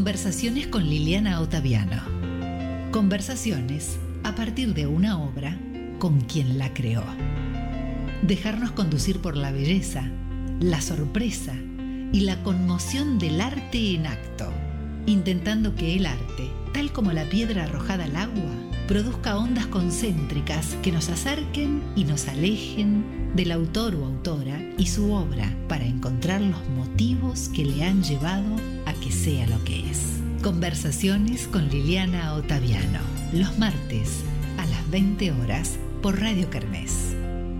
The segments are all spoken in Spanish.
Conversaciones con Liliana Ottaviano. Conversaciones a partir de una obra con quien la creó. Dejarnos conducir por la belleza, la sorpresa y la conmoción del arte en acto, intentando que el arte, tal como la piedra arrojada al agua, produzca ondas concéntricas que nos acerquen y nos alejen del autor o autora y su obra para encontrar los motivos que le han llevado a que sea lo que es. Conversaciones con Liliana Ottaviano, los martes a las 20 horas por Radio Kermés.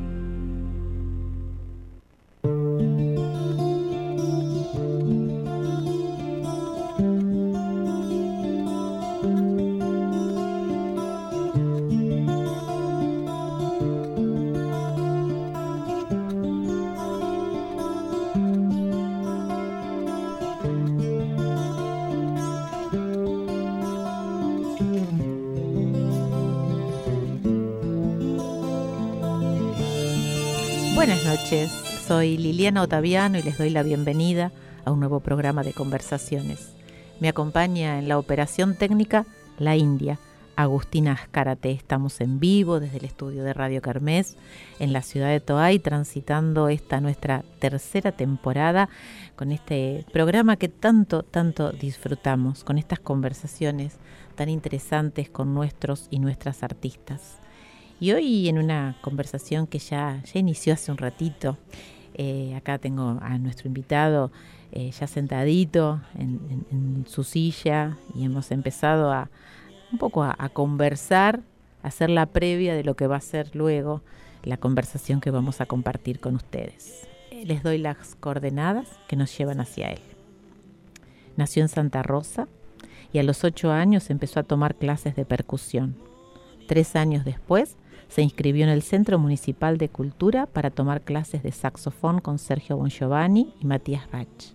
Buenas noches, soy Liliana Ottaviano y les doy la bienvenida a un nuevo programa de conversaciones. Me acompaña en la operación técnica la India, Agustina Azcárate. Estamos en vivo desde el estudio de Radio Kermés en la ciudad de Toay, transitando esta nuestra tercera temporada con este programa que tanto disfrutamos, con estas conversaciones tan interesantes con nuestros y nuestras artistas. Y hoy en una conversación que ya inició hace un ratito, acá tengo a nuestro invitado ya sentadito en su silla y hemos empezado un poco a conversar, a hacer la previa de lo que va a ser luego la conversación que vamos a compartir con ustedes. Les doy las coordenadas que nos llevan hacia él. Nació en Santa Rosa y a los 8 años empezó a tomar clases de percusión. 3 años después se inscribió en el Centro Municipal de Cultura para tomar clases de saxofón con Sergio Bongiovanni y Matías Rach.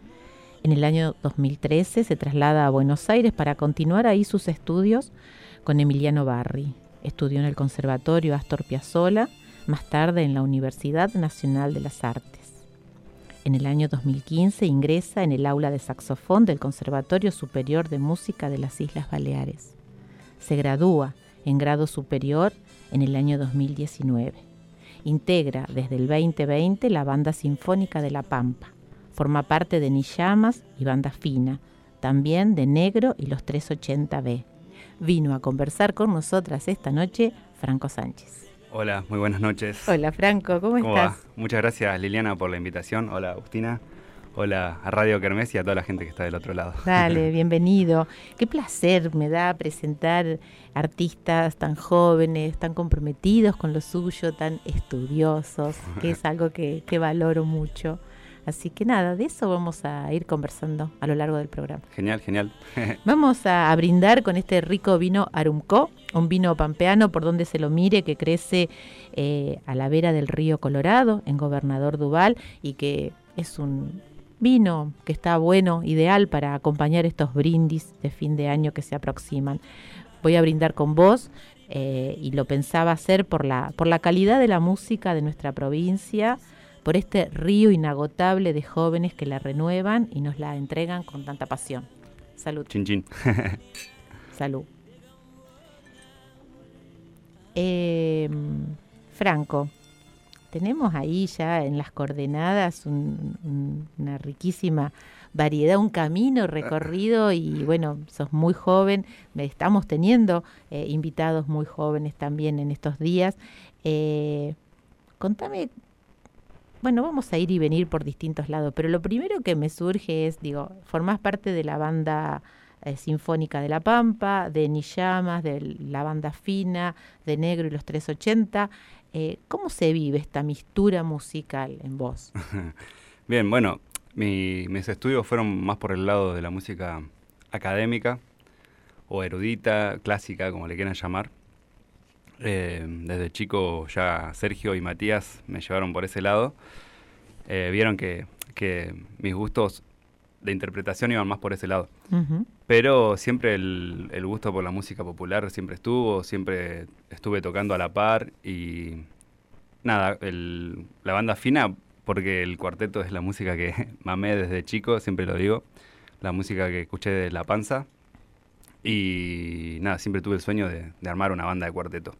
En el año 2013 se traslada a Buenos Aires para continuar ahí sus estudios con Emiliano Barri. Estudió en el Conservatorio Astor Piazzolla, más tarde en la Universidad Nacional de las Artes. En el año 2015 ingresa en el aula de saxofón del Conservatorio Superior de Música de las Islas Baleares. Se gradúa en grado superior en el año 2019. Integra desde el 2020 la Banda Sinfónica de La Pampa. Forma parte de Ni Llamas y Banda Fina, también de Negro y los 380B. Vino a conversar con nosotras esta noche Franco Sánchez. Hola, muy buenas noches. Hola Franco, ¿cómo estás? Va? Muchas gracias Liliana por la invitación. Hola Agustina. Hola a Radio Kermés y a toda la gente que está del otro lado. Dale, bienvenido. Qué placer me da presentar artistas tan jóvenes, tan comprometidos con lo suyo, tan estudiosos, que es algo que valoro mucho. Así que nada, de eso vamos a ir conversando a lo largo del programa. Genial. Vamos a brindar con este rico vino Arumco, un vino pampeano por donde se lo mire, que crece a la vera del río Colorado, en Gobernador Duval, y que es un vino que está bueno, ideal para acompañar estos brindis de fin de año que se aproximan. Voy a brindar con vos y lo pensaba hacer por la calidad de la música de nuestra provincia, por este río inagotable de jóvenes que la renuevan y nos la entregan con tanta pasión. Salud. Chin chin. Salud. Franco, tenemos ahí ya en las coordenadas una riquísima variedad, un camino recorrido y bueno, sos muy joven, estamos teniendo invitados muy jóvenes también en estos días. Contame, bueno, vamos a ir y venir por distintos lados, pero lo primero que me surge es, formás parte de la Banda Sinfónica de La Pampa, de Ni Llamas, de la Banda Fina, de Negro y los 380. ¿Cómo se vive esta mistura musical en vos? Bien, bueno, mis estudios fueron más por el lado de la música académica o erudita, clásica, como le quieran llamar. Desde chico ya Sergio y Matías me llevaron por ese lado. Vieron que mis gustos de interpretación iban más por ese lado. Uh-huh. Pero siempre el gusto por la música popular siempre estuve tocando a la par y nada, la Banda Fina, porque el cuarteto es la música que mamé desde chico, siempre lo digo, la música que escuché de La Panza. Y nada, siempre tuve el sueño de armar una banda de cuarteto.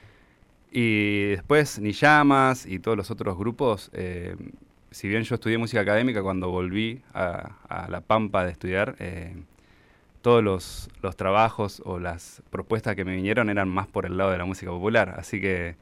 Y después Ni Llamas y todos los otros grupos, si bien yo estudié música académica, cuando volví a La Pampa de estudiar, todos los trabajos o las propuestas que me vinieron eran más por el lado de la música popular. Así que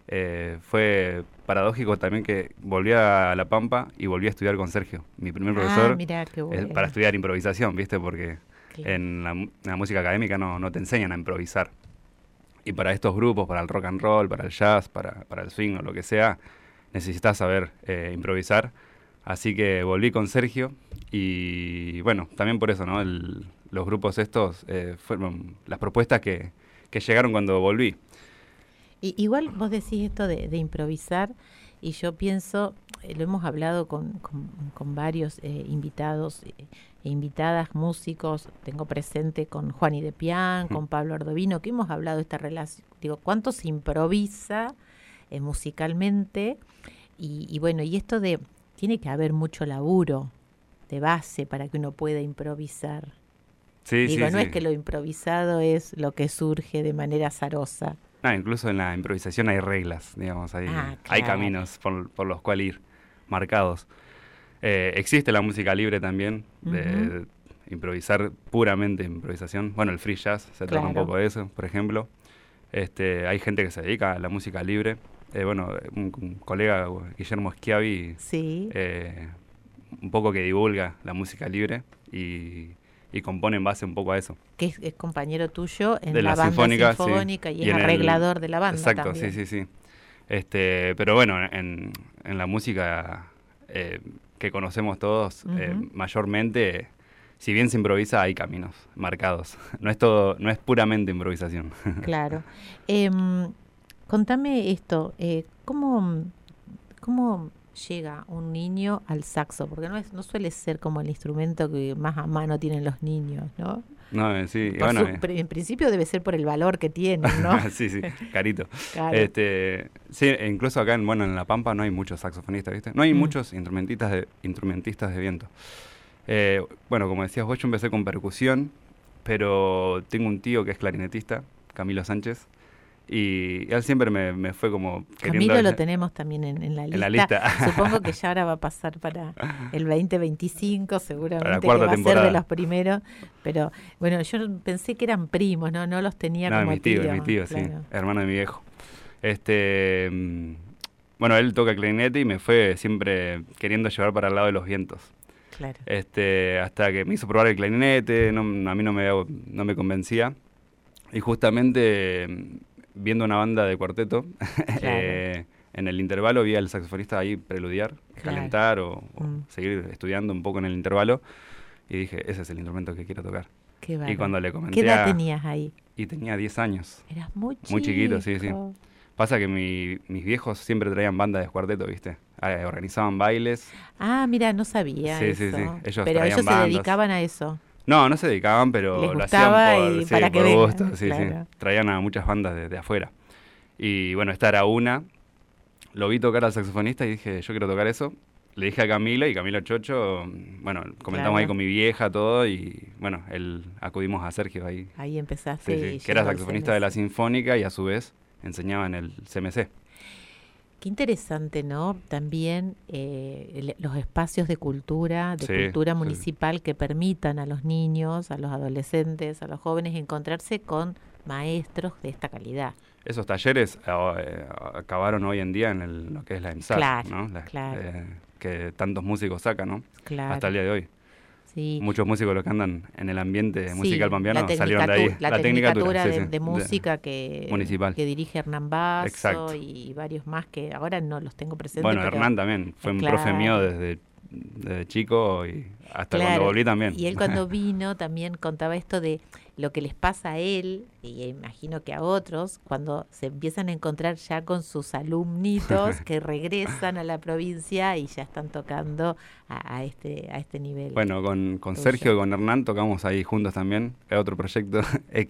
fue paradójico también que volví a La Pampa y volví a estudiar con Sergio, mi primer profesor, mirá, qué bueno. para estudiar improvisación, ¿viste? Porque Claro. en la música académica no te enseñan a improvisar. Y para estos grupos, para el rock and roll, para el jazz, para el swing o lo que sea, necesitas saber improvisar. Así que volví con Sergio y bueno, también por eso, ¿no? Los grupos estos fueron las propuestas que llegaron cuando volví. Igual vos decís esto de improvisar y yo pienso, lo hemos hablado con varios invitados e invitadas, músicos, tengo presente con Juani de Pian, con Pablo Ardovino, que hemos hablado de esta relación, digo, cuánto se improvisa musicalmente y bueno, y esto de, tiene que haber mucho laburo de base para que uno pueda improvisar. Sí, Digo, sí, no sí. es que lo improvisado es lo que surge de manera azarosa. Incluso en la improvisación hay reglas, digamos, hay Claro. caminos por los cuales ir marcados. Existe la música libre también, de improvisar puramente improvisación. Bueno, el free jazz se trata un Claro. poco de eso, por ejemplo. Hay gente que se dedica a la música libre. Bueno, un colega, Guillermo Schiavi, Sí. un poco que divulga la música libre y compone en base un poco a eso. Que es compañero tuyo en De la la banda sinfónica, sí. y Y es en arreglador de la banda Exacto, también. sí. Pero bueno, en la música que conocemos todos, mayormente, si bien se improvisa, hay caminos marcados. No es puramente improvisación. Claro. Contame esto, ¿cómo llega un niño al saxo? Porque no suele ser como el instrumento que más a mano tienen los niños, ¿no? No, sí, y Por bueno. en principio debe ser por el valor que tienen, ¿no? Sí, carito. Claro. Sí, incluso acá en La Pampa no hay muchos saxofonistas, ¿viste? No hay muchos instrumentistas de viento. Bueno, como decías vos, yo empecé con percusión, pero tengo un tío que es clarinetista, Camilo Sánchez, y él siempre me fue como queriendo... Camilo lo tenemos también en la lista. En la lista. Supongo que ya ahora va a pasar para el 2025, seguramente, Para la que cuarta va a temporada. ser de los primeros. Pero bueno, yo pensé que eran primos, no los tenía No, como mi tío, tío, sí, claro. hermano de mi viejo. Bueno, él toca clarinete y me fue siempre queriendo llevar para el lado de los vientos. Claro. Hasta que me hizo probar el clarinete, a mí no me convencía. Y justamente viendo una banda de cuarteto, Claro. en el intervalo vi al saxofonista ahí preludiar, Claro. calentar o seguir estudiando un poco en el intervalo. Y dije, ese es el instrumento que quiero tocar. Qué Y bárbaro. cuando le comenté ¿Qué edad tenías ahí? Y tenía 10 años. Eras muy chico. Muy chiquito, sí. Pasa que mis viejos siempre traían bandas de cuarteto, ¿viste? Organizaban bailes. Ah, mira, no sabía Sí, eso. sí. Ellos Pero traían ellos bandas. se dedicaban a eso. No se dedicaban, pero Les lo gustaba hacían y para que por vengan, gusto. Sí. claro. Traían a muchas bandas de afuera. Y bueno, esta era una. Lo vi tocar al saxofonista y dije, yo quiero tocar eso. Le dije a Camilo y Camilo Chocho, bueno, comentamos Claro. ahí con mi vieja todo y bueno, acudimos a Sergio ahí. Ahí empezaste. Sí, que era yendo al saxofonista de la CMC. Sinfónica y a su vez enseñaba en el CMC. Qué interesante, ¿no? También los espacios de cultura, Sí, cultura sí. municipal que permitan a los niños, a los adolescentes, a los jóvenes encontrarse con maestros de esta calidad. Esos talleres acabaron hoy en día en lo que es la EMSAT, Claro, ¿no? claro. Que tantos músicos sacan, ¿no? Claro. Hasta el día de hoy. Sí. Muchos músicos los que andan en el ambiente Sí, musical pampeano la salieron de ahí. La tecnicatura sí, de sí, música que municipal. que dirige Hernán Basso. Exacto. Y varios más que ahora no los tengo presentes. Bueno, pero Hernán también fue un claro. profe mío desde chico y hasta Claro, cuando volví también. Y él cuando vino también contaba esto de lo que les pasa a él, y imagino que a otros, cuando se empiezan a encontrar ya con sus alumnitos que regresan a la provincia y ya están tocando a este nivel. Bueno, con Tuyo. Sergio y con Hernán tocamos ahí juntos también. Hay otro proyecto X.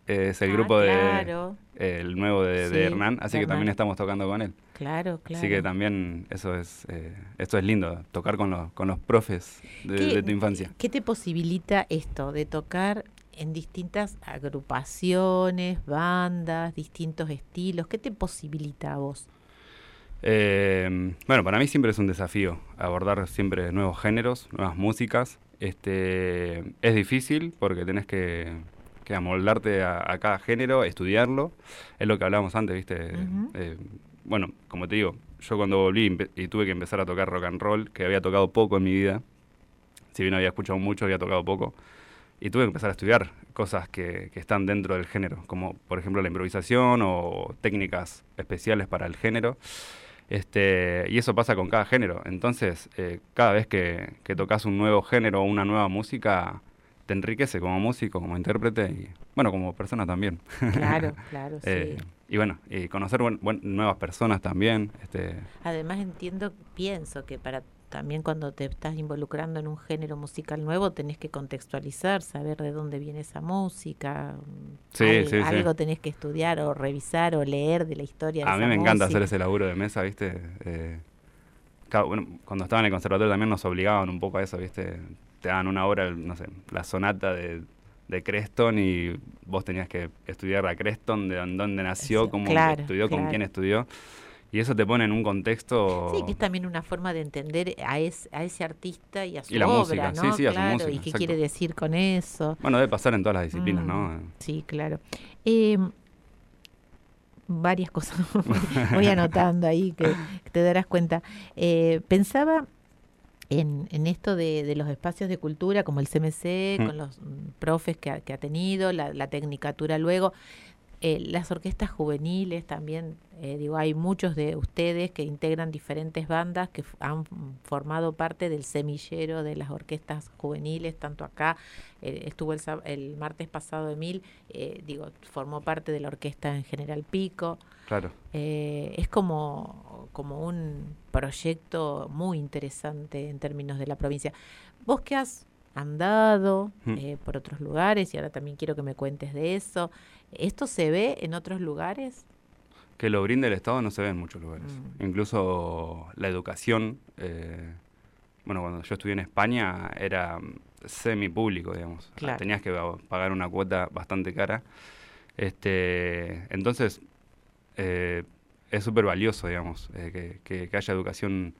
es el grupo claro. el nuevo de Hernán, así que también estamos tocando con él. Claro. Así que también esto es lindo, tocar con los profes de tu infancia. ¿Qué te posibilita esto de tocar en distintas agrupaciones, bandas, distintos estilos? ¿Qué te posibilita a vos? Bueno, para mí siempre es un desafío abordar siempre nuevos géneros, nuevas músicas. Es difícil porque tenés que amoldarte a cada género, estudiarlo. Es lo que hablábamos antes, ¿viste? Bueno, como te digo, yo cuando volví y tuve que empezar a tocar rock and roll, que había tocado poco en mi vida, si bien había escuchado mucho, había tocado poco, y tuve que empezar a estudiar cosas que están dentro del género, como por ejemplo la improvisación o técnicas especiales para el género. Y eso pasa con cada género. Entonces, cada vez que tocas un nuevo género o una nueva música, te enriquece como músico, como intérprete y, bueno, como persona también. Claro, sí. Y bueno, y conocer nuevas personas también. Además pienso que también cuando te estás involucrando en un género musical nuevo tenés que contextualizar, saber de dónde viene esa música. Algo tenés que estudiar o revisar o leer de la historia de esa música. A mí me encanta hacer ese laburo de mesa, ¿viste? Cuando estaba en el conservatorio también nos obligaban un poco a eso, ¿viste? Te daban una hora, no sé, la sonata de Creston y vos tenías que estudiar a Creston, de dónde nació, cómo estudió, con quién estudió. Y eso te pone en un contexto... Sí, que es también una forma de entender a ese artista y a su y la obra, música, ¿no? Sí, a su música, y qué exacto. quiere decir con eso. Bueno, debe pasar en todas las disciplinas, ¿no? Sí, claro. Varias cosas voy anotando ahí que te darás cuenta. Pensaba en esto de los espacios de cultura, como el CMC, con los profes que ha tenido, la tecnicatura luego... las orquestas juveniles también, hay muchos de ustedes que integran diferentes bandas que han formado parte del semillero de las orquestas juveniles, tanto acá, estuvo el martes pasado Emil, formó parte de la orquesta en General Pico. Claro. Es como un proyecto muy interesante en términos de la provincia. Vos que has andado por otros lugares y ahora también quiero que me cuentes de eso. ¿Esto se ve en otros lugares? Que lo brinde el Estado no se ve en muchos lugares. Incluso la educación, cuando yo estudié en España era semipúblico, digamos. Claro. Tenías que pagar una cuota bastante cara. Entonces, es súper valioso, digamos, que haya educación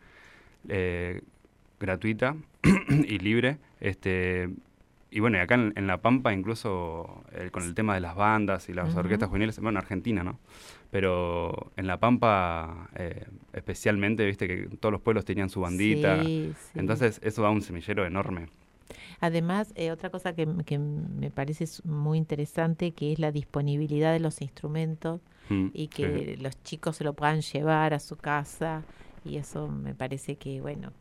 gratuita y libre. Y bueno, y acá en La Pampa incluso con el tema de las bandas y las orquestas juveniles, bueno, en Argentina, ¿no? Pero en La Pampa especialmente, viste que todos los pueblos tenían su bandita. Sí. Entonces eso da un semillero enorme. Además, otra cosa que me parece muy interesante, que es la disponibilidad de los instrumentos y que los chicos se lo puedan llevar a su casa, y eso me parece que,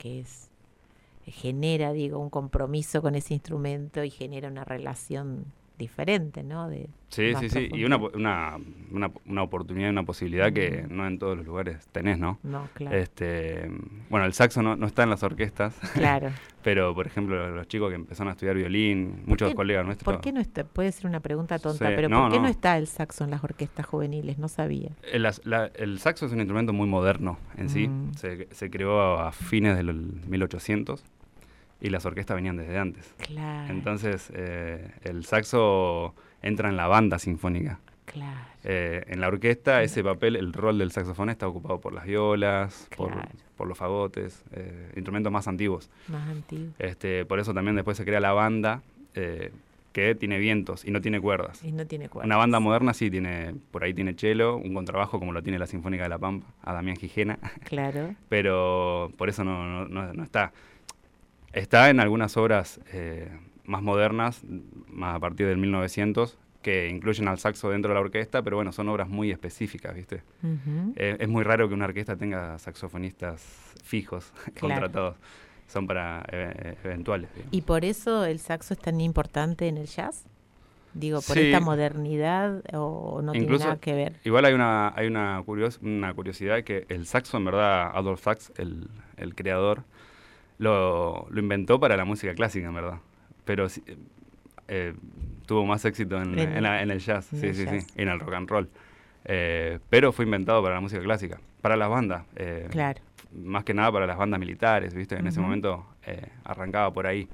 genera, un compromiso con ese instrumento y genera una relación diferente, ¿no? Sí. Y una oportunidad, una posibilidad que no en todos los lugares tenés, ¿no? No, claro. El saxo no está en las orquestas. Claro. Pero, por ejemplo, los chicos que empezaron a estudiar violín, muchos colegas nuestros... ¿Por qué no está? Puede ser una pregunta tonta, sí, pero ¿por qué no está el saxo en las orquestas juveniles? No sabía. El saxo es un instrumento muy moderno en sí. Se creó a fines del 1800 y las orquestas venían desde antes. Claro. Entonces, el saxo entra en la banda sinfónica. Claro. En la orquesta, ese papel, el rol del saxofón está ocupado por las violas, claro, por los fagotes, instrumentos más antiguos. Más antiguos. Por eso también después se crea la banda, que tiene vientos y no tiene cuerdas. Y no tiene cuerdas. Una banda moderna sí por ahí tiene cello, un contrabajo como lo tiene la Sinfónica de La Pampa, a Damián Gijena. Claro. Pero por eso no está. Está en algunas obras más modernas, más a partir del 1900, que incluyen al saxo dentro de la orquesta, pero bueno, son obras muy específicas, ¿viste? Es muy raro que una orquesta tenga saxofonistas fijos, contratados. Son para eventuales, digamos. ¿Y por eso el saxo es tan importante en el jazz? ¿Por esta modernidad o no incluso tiene nada que ver? Igual hay una curiosidad que el saxo, en verdad, Adolf Sax, el creador, lo inventó para la música clásica, en verdad. Pero tuvo más éxito en el jazz, en sí, el sí, jazz. sí, y en el rock and roll. Pero fue inventado para la música clásica, para las bandas. Claro. Más que nada para las bandas militares, ¿viste? En ese Ujú. momento arrancaba por ahí.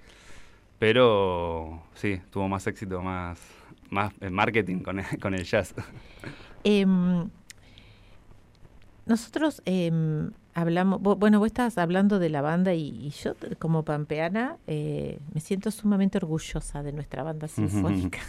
Pero sí, tuvo más éxito, más en marketing con el jazz. Em, Nosotros hablamos, bueno, vos estabas hablando de la banda y yo como pampeana me siento sumamente orgullosa de nuestra banda sinfónica.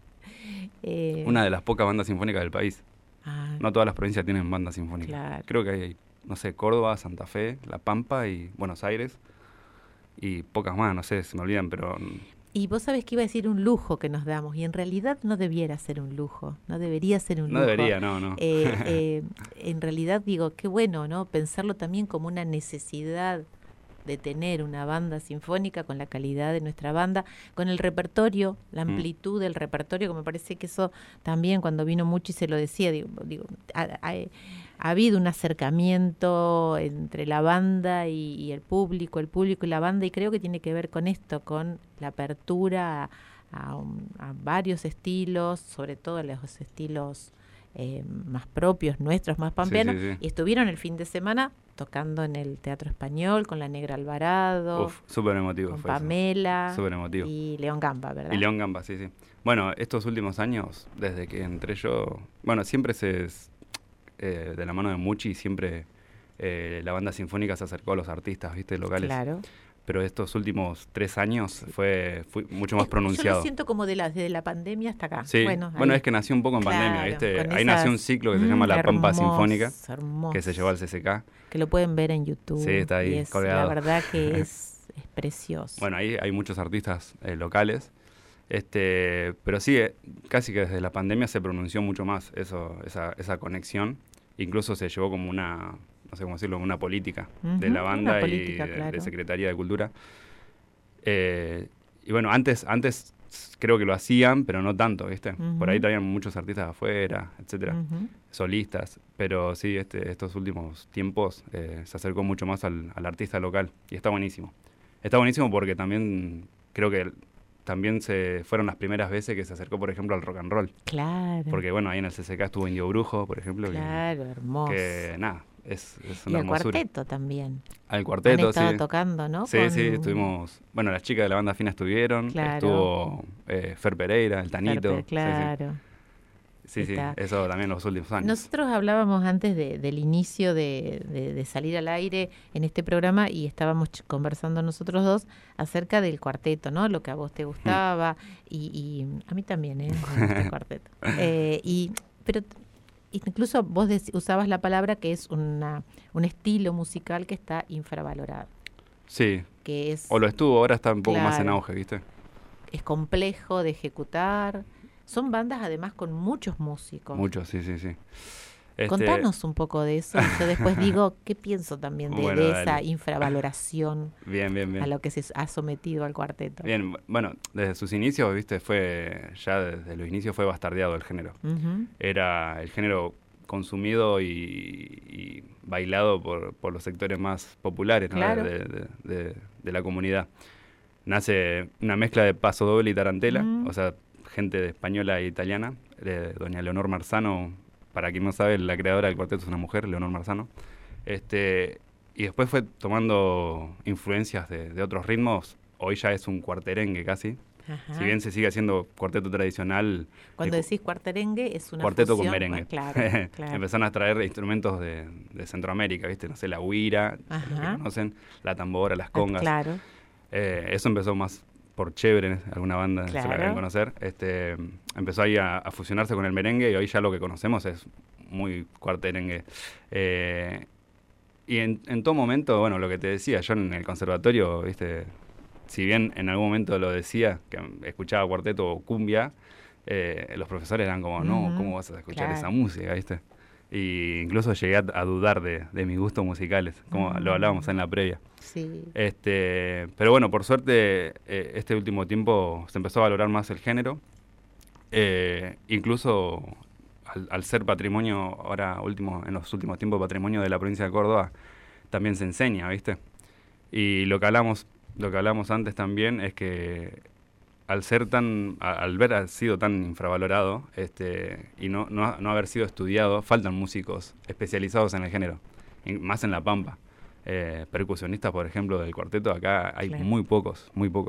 Una de las pocas bandas sinfónicas del país. Ah, No todas las provincias tienen bandas sinfónicas. Claro. Creo que hay, no sé, Córdoba, Santa Fe, La Pampa y Buenos Aires. Y pocas más, no sé, se me olvidan, pero... Y vos sabés que iba a decir un lujo que nos damos, y en realidad no debiera ser un lujo, no debería ser un No lujo. debería, no. En realidad digo, qué bueno, ¿no? Pensarlo también como una necesidad de tener una banda sinfónica con la calidad de nuestra banda, con el repertorio, la amplitud del repertorio, que me parece que eso también cuando vino Muchi se lo decía, digo ha habido un acercamiento entre la banda y el público y la banda, y creo que tiene que ver con esto, con la apertura a varios estilos, sobre todo los estilos más propios, nuestros, más pampeanos, Sí. y estuvieron el fin de semana tocando en el Teatro Español con la Negra Alvarado, Uf, súper emotivo con fue eso. Pamela Súper emotivo. y León Gamba, ¿verdad? Y León Gamba, sí. Bueno, estos últimos años, desde que entré yo, bueno, siempre de la mano de Muchi, siempre la banda sinfónica se acercó a los artistas, ¿viste? Locales. Claro. Pero estos últimos 3 años fue mucho más Yo pronunciado. lo siento como desde la pandemia hasta acá. Sí, Bueno, bueno, ahí. es que nació un poco en pandemia, Claro, ¿viste? con Ahí esas- nació un ciclo que se llama La Pampa hermoso, Sinfónica, hermoso. que se llevó al CCK. Que lo pueden ver en YouTube. Sí, está ahí, y es, colgado. la verdad que es precioso. Bueno, ahí hay muchos artistas locales. Pero sí, casi que desde la pandemia se pronunció mucho más esa conexión. Incluso se llevó como una, no sé cómo decirlo, una política de la Ujú, banda una y política, de claro. Secretaría de Cultura. Y bueno, antes creo que lo hacían, pero no tanto, ¿viste? Ujú. Por ahí traían muchos artistas de afuera, etcétera, Ujú. solistas. Pero sí, estos últimos tiempos se acercó mucho más al artista local y está buenísimo. Está buenísimo porque también creo que también fueron las primeras veces que se acercó, por ejemplo, al rock and roll. Claro. Porque bueno, ahí en el CCK estuvo Indio Brujo, por ejemplo, Claro, hermoso. que nada, es Y una el hermosura. cuarteto también. Al Han cuarteto, estado sí. tocando, ¿no? Sí, sí, estuvimos, bueno, las chicas de la banda fina estuvieron, Claro. estuvo Fer Pereira, el Tanito. Ferpe, claro. Sí, Está. eso también los últimos años. Nosotros hablábamos antes del inicio de salir al aire en este programa y estábamos conversando nosotros dos acerca del cuarteto, ¿no? Lo que a vos te gustaba y a mí también, ¿eh? Me gusta el cuarteto. Pero incluso vos usabas la palabra que es un estilo musical que está infravalorado, Sí, que es, o lo estuvo, ahora está un poco más en Claro. auge, ¿viste? es complejo de ejecutar. Son bandas además con muchos músicos. Mucho, sí. Contanos un poco de eso. Yo después digo qué pienso también Bueno, de dale. esa infravaloración Bien. a lo que se ha sometido al cuarteto. Bien, bueno, desde sus inicios, ¿viste? Ya desde los inicios fue bastardeado el género. Ujú. Era el género consumido y bailado por los sectores más populares, ¿no? Claro. de la comunidad. Nace una mezcla de paso doble y tarantela, Mm. o sea, gente de española e italiana. Doña Leonor Marzano, para quien no sabe, la creadora del cuarteto es una mujer, Leonor Marzano. Y después fue tomando influencias de otros ritmos. Hoy ya es un cuarterengue casi. Ajá. Si bien se sigue haciendo cuarteto tradicional, Cuando el decís cuarterengue es una cuarteto fusión, con merengue. Claro, claro. Empezaron a traer instrumentos de Centroamérica, ¿viste? No sé, la huira, los que Ajá. conocen, la tambora, las congas. Claro. Eso empezó más por Chévere, alguna banda se la Claro. deben conocer. Empezó ahí a fusionarse con el merengue y hoy ya lo que conocemos es muy cuarterengue. Y en todo momento, bueno, lo que te decía, yo en el conservatorio, ¿viste? Si bien en algún momento lo decía, que escuchaba cuarteto o cumbia, los profesores eran como, no, Ujú, ¿cómo vas a escuchar claro. esa música, viste? Y incluso llegué a dudar de mis gustos musicales, como lo hablábamos en la previa. Sí. Pero bueno, por suerte, este último tiempo se empezó a valorar más el género. Incluso al ser patrimonio, ahora en los últimos tiempos, patrimonio de la provincia de Córdoba, también se enseña, ¿viste? Y lo que hablamos antes también es que al ver haber sido tan infravalorado y no haber sido estudiado, faltan músicos especializados en el género, más en La Pampa. Percusionistas, por ejemplo, del cuarteto, acá hay muy pocos.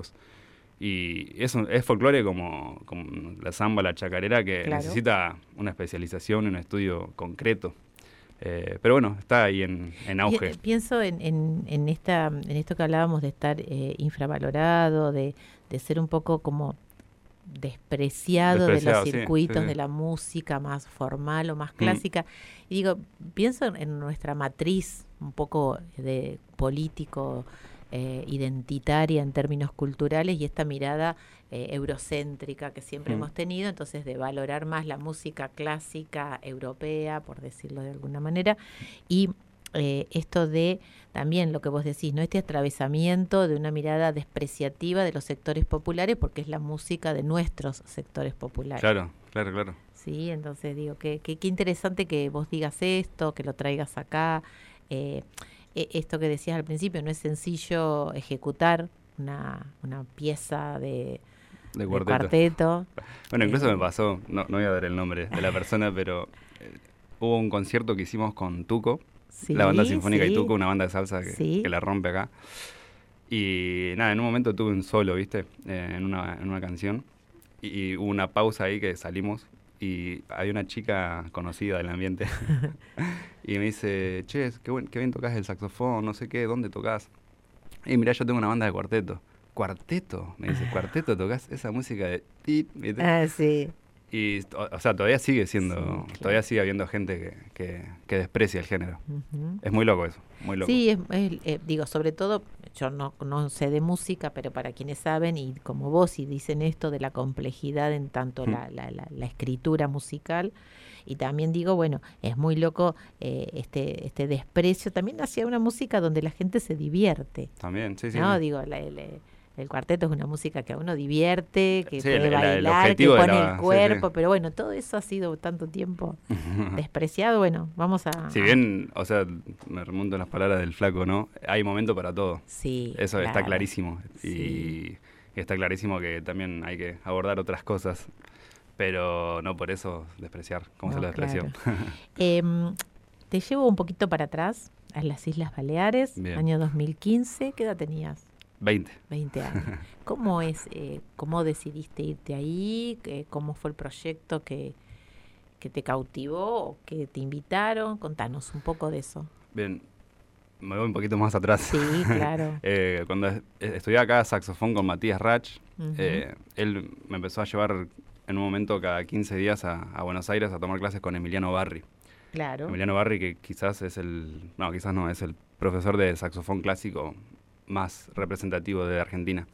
Y es folclore como la samba, la chacarera, que necesita una especialización, un estudio concreto. Pero bueno, está ahí en auge. Pienso en esto que hablábamos de estar infravalorado, de ser un poco como despreciado de los circuitos de la música más formal o más clásica. Y digo, pienso en nuestra matriz un poco de político, identitaria en términos culturales, y esta mirada eurocéntrica que siempre hemos tenido, entonces de valorar más la música clásica europea, por decirlo de alguna manera, y esto de también lo que vos decís, ¿no? Este atravesamiento de una mirada despreciativa de los sectores populares, porque es la música de nuestros sectores populares. Claro. Sí, entonces digo, qué interesante que vos digas esto, que lo traigas acá. Esto que decías al principio, no es sencillo ejecutar una pieza de cuarteto. Bueno, incluso me pasó, no voy a dar el nombre de la persona, pero hubo un concierto que hicimos con Tuco, la banda sinfónica y Tuco, una banda de salsa que la rompe acá. Y nada, en un momento tuve un solo, ¿viste? En una canción. Y hubo una pausa ahí que salimos y había una chica conocida del ambiente y me dice, che, qué bien tocás el saxofón, no sé qué, ¿dónde tocás? Y mirá, yo tengo una banda de cuarteto. ¿Cuarteto? Me dice, ¿cuarteto tocás esa música de tip? ¿Viste? Ah, sí. Y, o sea, todavía sigue siendo, todavía sigue habiendo gente que desprecia el género. Es muy loco eso, muy loco. Sí, digo, sobre todo, yo no sé de música, pero para quienes saben, y como vos, y dicen esto de la complejidad en tanto la escritura musical, y también digo, bueno, es muy loco este desprecio también hacia una música donde la gente se divierte. También, sí. No, digo, el cuarteto es una música que a uno divierte, que puede bailar, que pone el cuerpo, pero bueno, todo eso ha sido tanto tiempo despreciado. Bueno, vamos a... Si bien, o sea, me remonto a las palabras del flaco, ¿no? Hay momento para todo. Sí, eso claro. Está clarísimo. Sí. Y está clarísimo que también hay que abordar otras cosas, pero no por eso despreciar, como se lo despreció. Claro. Te llevo un poquito para atrás, a las Islas Baleares, año 2015. ¿Qué edad tenías? 20 años. ¿Cómo decidiste irte ahí? ¿Cómo fue el proyecto que te cautivó, que te invitaron? Contanos un poco de eso. Bien, me voy un poquito más atrás. Sí, claro. Cuando estudié acá saxofón con Matías Rach, él me empezó a llevar en un momento cada 15 días a Buenos Aires a tomar clases con Emiliano Barri. Claro. Emiliano Barri, que quizás es es el profesor de saxofón clásico más representativo de Argentina.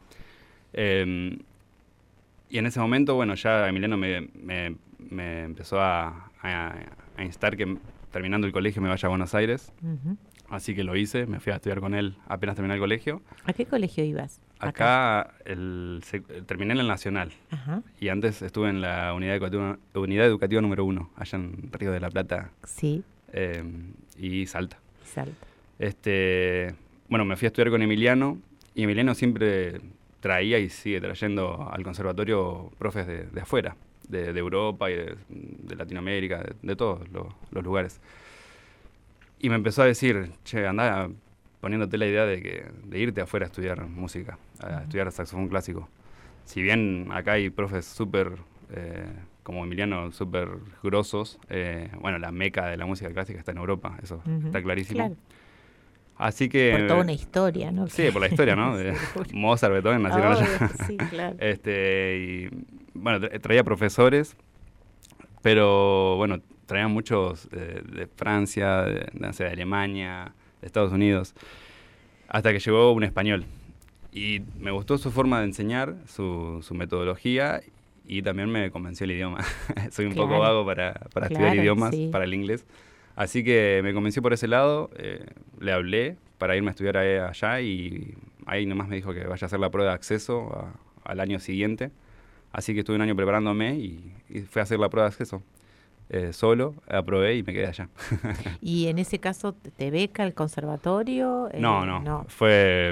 Y en ese momento, bueno, ya Emiliano me empezó a instar que terminando el colegio me vaya a Buenos Aires. Así que lo hice, me fui a estudiar con él apenas terminé el colegio. ¿A qué colegio ibas? Acá terminé en el Nacional. Ajá. Y antes estuve en la unidad educativa número 1, allá en Río de la Plata. Sí. Y Salta. Salta. Bueno, me fui a estudiar con Emiliano, y Emiliano siempre traía y sigue trayendo al conservatorio profes de afuera, de Europa y de Latinoamérica, de todos los lugares. Y me empezó a decir, che, andá poniéndote la idea de irte afuera a estudiar música, a estudiar saxofón clásico. Si bien acá hay profes súper, como Emiliano, súper grosos, bueno, la meca de la música clásica está en Europa, eso está clarísimo. Claro. Así que... Por toda una historia, ¿no? Sí, por la historia, ¿no? De Mozart, Beethoven nacieron allá. Sí, claro. Y bueno, traía profesores, pero bueno, traían muchos de Francia, de Alemania, de Estados Unidos, hasta que llegó un español. Y me gustó su forma de enseñar, su metodología, y también me convenció el idioma. Soy un poco vago para estudiar idiomas, para el inglés. Así que me convenció por ese lado, le hablé para irme a estudiar allá, y ahí nomás me dijo que vaya a hacer la prueba de acceso al año siguiente. Así que estuve un año preparándome y fui a hacer la prueba de acceso. Solo, aprobé y me quedé allá. ¿Y en ese caso te beca el conservatorio? No. Fue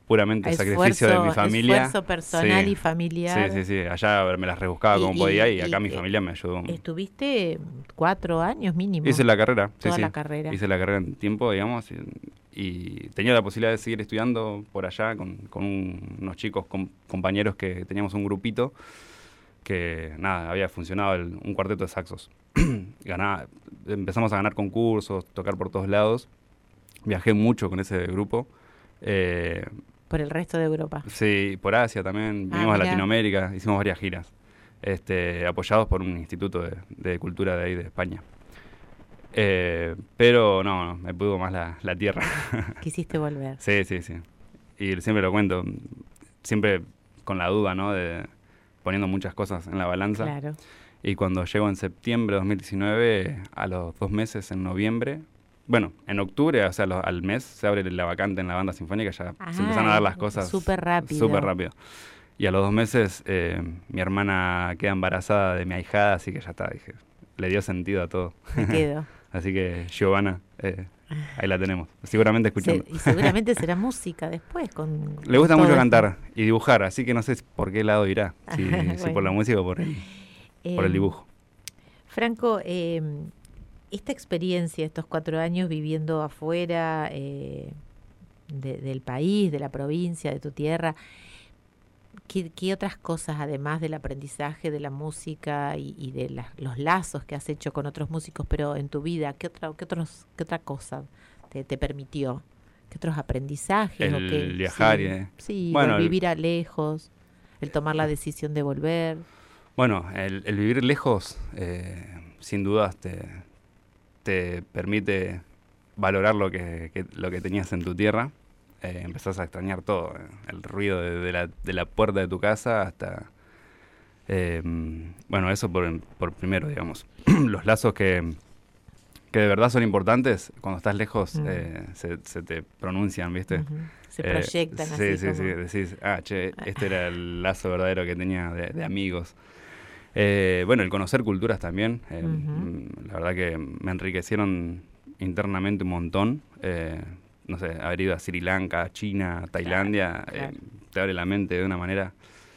puramente sacrificio de mi familia. Esfuerzo personal Sí. y familiar. Sí. Allá me las rebuscaba como podía y acá mi familia me ayudó. ¿Estuviste 4 años mínimo? Hice la carrera. Toda la carrera. Hice la carrera en tiempo, digamos, y tenía la posibilidad de seguir estudiando por allá con unos chicos, compañeros que teníamos un grupito que, nada, había funcionado un cuarteto de saxos. Empezamos a ganar concursos, tocar por todos lados. Viajé mucho con ese grupo. Por el resto de Europa. Sí, por Asia también. Vinimos a Latinoamérica, hicimos varias giras. Apoyados por un instituto de cultura de ahí, de España. Pero no, me pudo más la tierra. Quisiste volver. Sí. Y siempre lo cuento, siempre con la duda, ¿no? Poniendo muchas cosas en la balanza. Claro. Y cuando llego en septiembre de 2019, a los 2 meses, en noviembre, bueno, en octubre, o sea, al mes, se abre la vacante en la banda sinfónica, ya se empiezan a dar las cosas súper rápido. Y a los 2 meses, mi hermana queda embarazada de mi ahijada, así que ya está, dije, le dio sentido a todo. Me quedo. Así que Giovanna, ahí la tenemos, seguramente escuchando. Y seguramente será música después. Le gusta mucho cantar y dibujar, así que no sé por qué lado irá, si por la música o por el dibujo. Franco, esta experiencia, estos 4 años viviendo afuera del país, de la provincia, de tu tierra, ¿qué otras cosas, además del aprendizaje de la música y de los lazos que has hecho con otros músicos, pero en tu vida, qué otra cosa te permitió? ¿Qué otros aprendizajes? El viajar. Sí, bueno, el vivir lejos, el tomar la decisión de volver. Bueno, el vivir lejos, sin dudas, te permite valorar lo que tenías en tu tierra. Empezás a extrañar todo, el ruido de la puerta de tu casa hasta... bueno, eso por primero, digamos. Los lazos que de verdad son importantes, cuando estás lejos se te pronuncian, ¿viste? Se proyectan así. Sí, decís, este era el lazo verdadero que tenía de amigos. Bueno, el conocer culturas también, la verdad que me enriquecieron internamente un montón. No sé, haber ido a Sri Lanka, China, Tailandia, claro. Te abre la mente de una manera.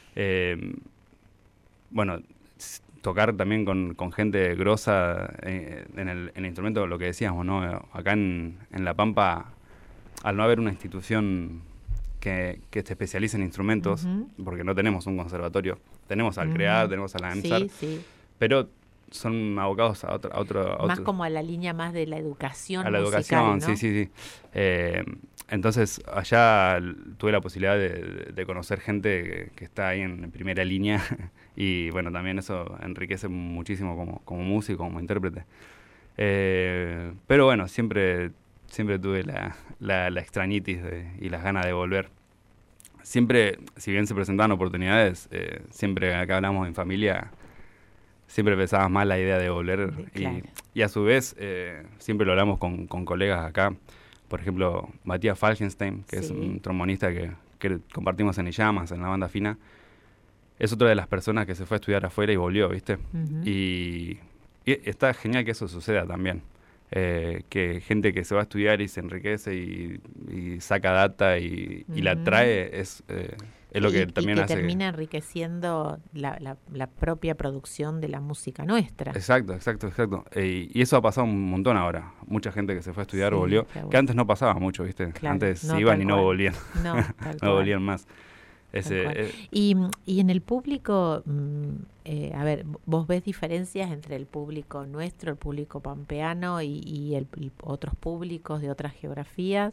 Bueno, tocar también con gente grosa en el instrumento, lo que decíamos, ¿no? Acá en La Pampa, al no haber una institución que te especialice en instrumentos, porque no tenemos un conservatorio, tenemos al CREAR, tenemos a la EMSAR, pero son abocados a otro... Más como a la línea más de la educación a la musical, educación, ¿no? sí. Entonces, allá tuve la posibilidad de conocer gente que está ahí en primera línea y, bueno, también eso enriquece muchísimo como músico, como intérprete. Pero, bueno, siempre tuve la extrañitis y las ganas de volver. Siempre, si bien se presentaban oportunidades, siempre acá hablamos en familia... Siempre pensabas más la idea de volver claro. y a su vez siempre lo hablamos con colegas acá. Por ejemplo, Matías Falkenstein, que es un trombonista que compartimos en Illamas, en la banda fina. Es otra de las personas que se fue a estudiar afuera y volvió, ¿viste? Y está genial que eso suceda también. Que gente que se va a estudiar y se enriquece y saca data y la trae es lo que también hace... Y que termina enriqueciendo la propia producción de la música nuestra. Exacto. Y eso ha pasado un montón ahora. Mucha gente que se fue a estudiar volvió. Que antes no pasaba mucho, ¿viste? Claro, antes iban y no volvían. No volvían más. Y en el público, a ver, ¿vos ves diferencias entre el público nuestro, el público pampeano y otros públicos de otras geografías?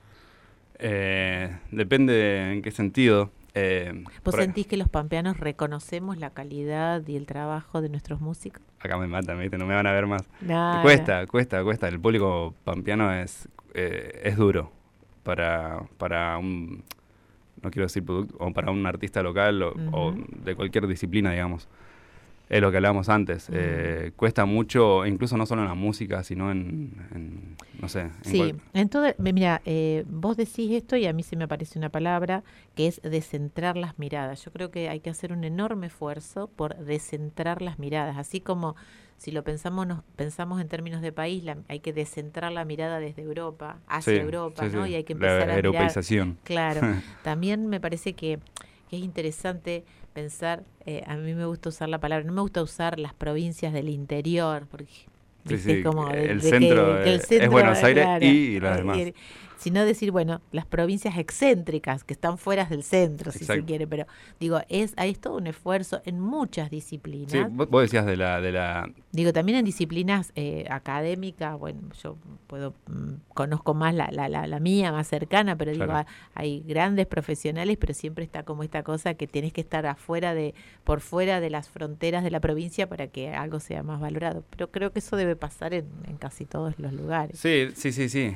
Depende en qué sentido. ¿Vos sentís que los pampeanos reconocemos la calidad y el trabajo de nuestros músicos? Acá me matan, ¿viste? No me van a ver más. No, cuesta. El público pampeano es duro para un... No quiero decir producto, o para un artista local o de cualquier disciplina, digamos. Es lo que hablábamos antes. Cuesta mucho, incluso no solo en la música, sino no sé. Sí, en todo, mira, vos decís esto y a mí se me aparece una palabra que es descentrar las miradas. Yo creo que hay que hacer un enorme esfuerzo por descentrar las miradas, así como si lo pensamos en términos de país, hay que descentrar la mirada desde Europa hacia Europa, ¿no? Sí. Y hay que empezar la a europeización. mirar. Claro, también me parece que es interesante pensar, a mí me gusta usar la palabra, no me gusta usar las provincias del interior, porque Sí, como el centro es Buenos Aires, claro, y las demás. Sino decir, bueno, las provincias excéntricas que están fuera del centro, si se quiere, pero digo, hay todo un esfuerzo en muchas disciplinas. Sí, vos decías de la... Digo, también en disciplinas académicas, bueno, yo conozco más la mía, más cercana, pero claro. Digo, hay grandes profesionales, pero siempre está como esta cosa que tenés que estar por fuera de las fronteras de la provincia para que algo sea más valorado. Pero creo que eso debe pasar en casi todos los lugares. Sí.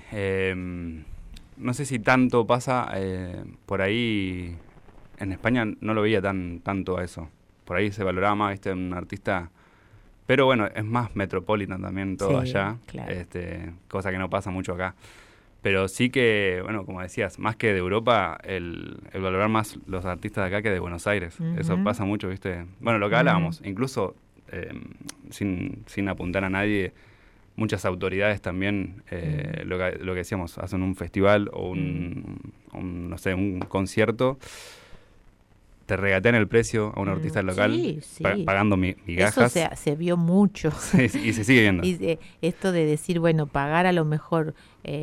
No sé si tanto pasa, por ahí en España no lo veía tanto a eso. Por ahí se valoraba más, un artista, pero bueno, es más metropolitan también todo allá, claro. Cosa que no pasa mucho acá. Pero sí que, bueno, como decías, más que de Europa, el valorar más los artistas de acá que de Buenos Aires. Uh-huh. Eso pasa mucho, ¿viste? Bueno, lo que hablábamos, incluso sin apuntar a nadie, muchas autoridades también, lo que decíamos, hacen un festival o no sé, un concierto, te regatean el precio a un artista local, pagando migajas. Eso se vio mucho. Sí, y se sigue viendo. Y esto de decir, bueno, pagar a lo mejor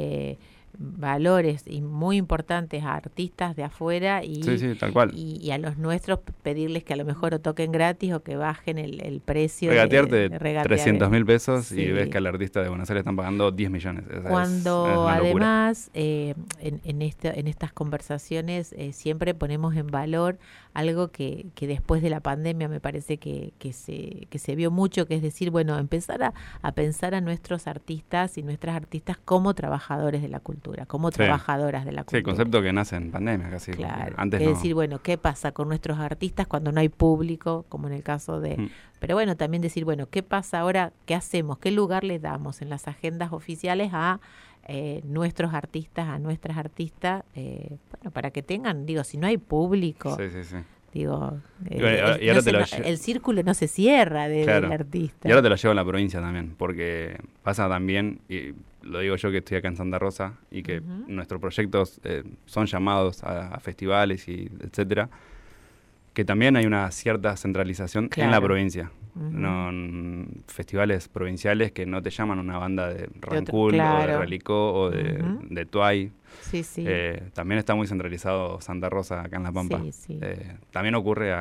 valores y muy importantes a artistas de afuera y, tal cual. Y a los nuestros pedirles que a lo mejor o toquen gratis o que bajen el precio. Regatearte 300.000 pesos y ves que al artista de Buenos Aires están pagando 10 millones. Cuando además en estas conversaciones siempre ponemos en valor algo que después de la pandemia me parece que se vio mucho, que es decir, bueno, empezar a pensar a nuestros artistas y nuestras artistas como trabajadores de la cultura, como trabajadoras de la cultura. Sí, concepto que nace en pandemia casi. Claro, antes es no. decir, bueno, ¿qué pasa con nuestros artistas cuando no hay público, como en el caso de... Pero bueno, también decir, bueno, ¿qué pasa ahora? ¿Qué hacemos? ¿Qué lugar le damos en las agendas oficiales a nuestros artistas, a nuestras artistas? Bueno, para que tengan, digo, si no hay público... Sí. Digo, y ahora el círculo no se cierra del artista. Y ahora te lo llevo a la provincia también, porque pasa también, y lo digo yo que estoy acá en Santa Rosa, y que nuestros proyectos son llamados a festivales y etcétera, que también hay una cierta centralización en la provincia. No, festivales provinciales que no te llaman una banda de Rancul o de Relicó o de Tuay. Sí. También está muy centralizado Santa Rosa acá en La Pampa. Sí. También ocurre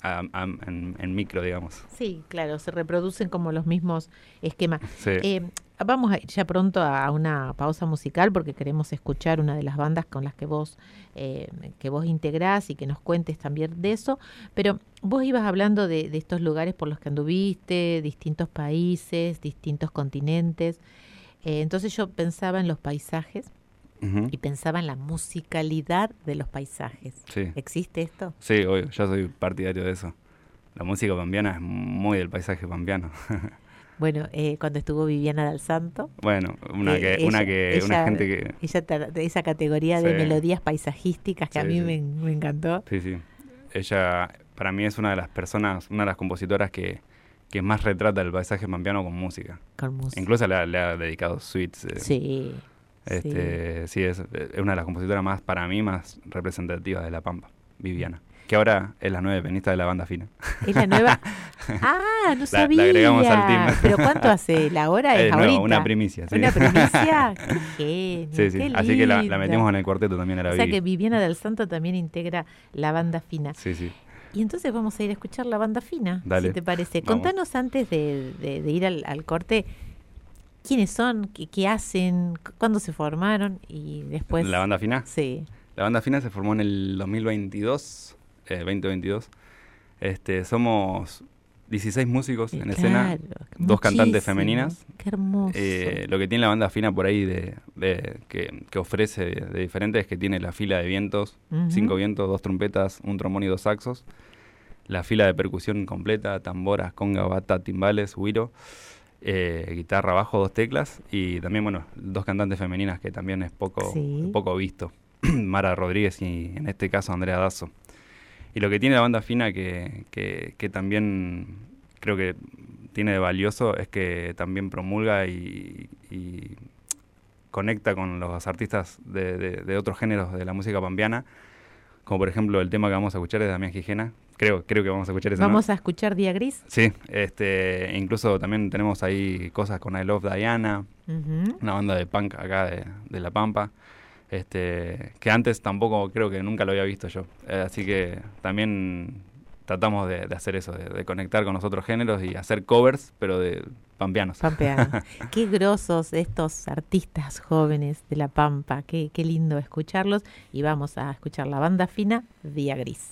en micro, digamos. Sí, claro, se reproducen como los mismos esquemas. Sí. Vamos a ir ya pronto a una pausa musical porque queremos escuchar una de las bandas con las que vos integrás y que nos cuentes también de eso. Pero vos ibas hablando de estos lugares por los que anduviste, distintos países, distintos continentes. Entonces yo pensaba en los paisajes y pensaba en la musicalidad de los paisajes. Sí. ¿Existe esto? Sí, obvio, yo soy partidario de eso. La música pampeana es muy del paisaje pampeano. Bueno, cuando estuvo Viviana Dal Santo. Bueno, una gente que... Ella de esa categoría de melodías paisajísticas que a mí me encantó. Sí. Ella, para mí, es una de las personas, una de las compositoras que más retrata el paisaje pampeano con música. Con música. Incluso le ha dedicado suites. Sí, es una de las compositoras más, para mí, más representativas de La Pampa, Viviana. Que ahora es la nueva pianista de la banda fina. ¿Es la nueva? Ah, no sabía. La agregamos al team. ¿Pero cuánto hace? ¿La hora es ahorita? No, una primicia. Sí. ¿Una primicia? Qué genio, sí. Así que la metimos en el cuarteto también a la O sea que Viviana Dal Santo también integra la banda fina. Sí. Y entonces vamos a ir a escuchar la banda fina, Dale, si te parece. vamos. Contanos antes de ir al corte, ¿quiénes son? ¿Qué hacen? ¿Cuándo se formaron? Y después... ¿La banda fina? Sí. La banda fina se formó en el 2022. Somos 16 músicos en escena, 2 cantantes femeninas. Qué hermoso. Lo que tiene la banda fina por ahí que ofrece de diferente es que tiene la fila de vientos, 5 vientos, 2 trompetas, un trombón y 2 saxos. la fila de percusión completa, tamboras, conga, bata, timbales, güiro, guitarra, bajo, 2 teclas y también, bueno, 2 cantantes femeninas que también es poco visto. Mara Rodríguez y en este caso Andrea Dazo. Y lo que tiene la banda fina que también creo que tiene de valioso es que también promulga y conecta con los artistas de otros géneros de la música pampeana, como por ejemplo el tema que vamos a escuchar es de Damián Gijena. Creo que vamos a escuchar ese. ¿Vamos a escuchar Día Gris? Sí, incluso también tenemos ahí cosas con I Love Diana, una banda de punk acá de La Pampa, que antes tampoco creo que nunca lo había visto yo. Así que también tratamos de hacer eso, de conectar con los otros géneros y hacer covers, pero de pampeanos. Pampeanos. Qué grosos estos artistas jóvenes de La Pampa, qué lindo escucharlos. Y vamos a escuchar la banda fina Día Gris.